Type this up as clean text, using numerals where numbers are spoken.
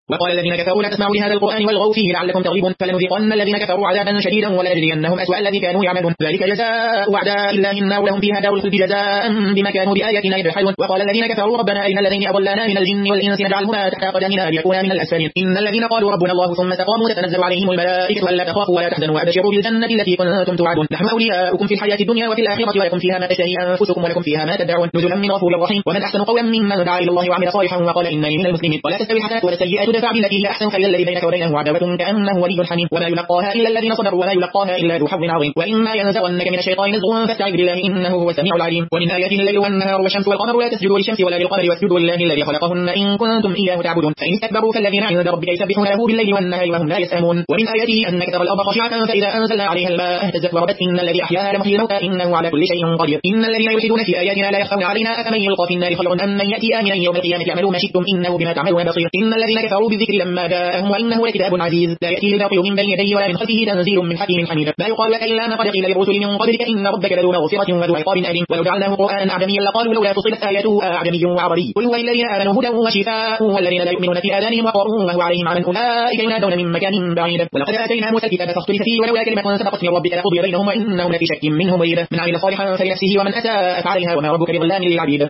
وقال الذين كفروا لا تسمعوا لهذا القرآن والغوا فيه لعلكم تغلبون فلنذيقن الذين كفروا عذابا شديدا ولنجزينهم أسوأ الذي كانوا يعملون ذلك جزاء أعداء الله النار لهم فيها دار الخلد جزاء بما كانوا بآياتنا يجحدون وقال الذين كفروا ربنا أرنا الذين أضلانا من الجن والإنس نجعلهما تحت أقدامنا ليكونا من الأسفلين إن الذين قالوا ربنا الله ثم استقاموا تتنزل عليهم الملائكة ألا تخافوا ولا تحزنوا وأبشروا بالجنة التي كنتم توعدون نحن أولياؤكم في الحياة الدنيا وفي الآخرة ولكم فيها ما تشتهي أنفسكم ولكم فيها ما تدعون نزلا من غفور رحيم ومن أحسن قولا ممن دعا إلى الله وعمل صالحا وقال إنني من المسلمين ولا تستوي الحسنة ولا السيئة دفع بالتي هي أحسن فإذا الذي بينك وبينه عداوة كأنه ولي حميم وما يلقاها إلا الذين صبروا وما يلقاها إلا ذو حظ عظيم وإما ينزغنك من الشيطان نزغ فاستعذ بالله إنه هو السميع العليم ومن آياته الليل والنهار والشمس والقمر لا تسجدوا للشمس ولا للقمر واسجدوا لله الذي خلقهن إن كنتم إياه تعبدون فإن استكبروا فالذين عند ربك يسبحون له بالليل والنهار وهم لا يسأمون ومن آياته أنك ترى الأرض خاشعة فإذا أنزلنا عليها الماء اهتزت وربت إن الذي أحياها لمحيي الموتى إنه على كل شيء قدير إن الذين يلحدون في آياتنا لا يخفون علينا أفمن يلقى في النار خير أم من يأتي آمنا يوم القيامة يعملوا ما شئتم إنه بما تعملون بصير إن الذين كفروا بالذكر لما جاءهم وإنه لكتاب عزيز لا يأتي الباطل من بين يديه ولا من خلفه تنزيل من حكيم حميد لا يقال لك إلا ما قد قيل للرسل من قبلك إن ربك لذو مغفرة وذو عقاب أليم ولو جعلناه قرآنا أعجميا لقالوا لولا فصلت آياته أعجمي وعربي قل هو للذين آمنوا هدى وشفاء والذين لا يؤمنون في آذانهم وقر وهو عليهم عمى أولئك ينادون من مكان بعيد ولقد آتينا موسى الكتاب فاختلف فيه ولولا كلمة سبقت من ربك لقضي بينهم وإنهم لفي شك منه مريب من عمل صالحا فلنفسه ومن أساء فعليها وما ربك بظلام للعبيد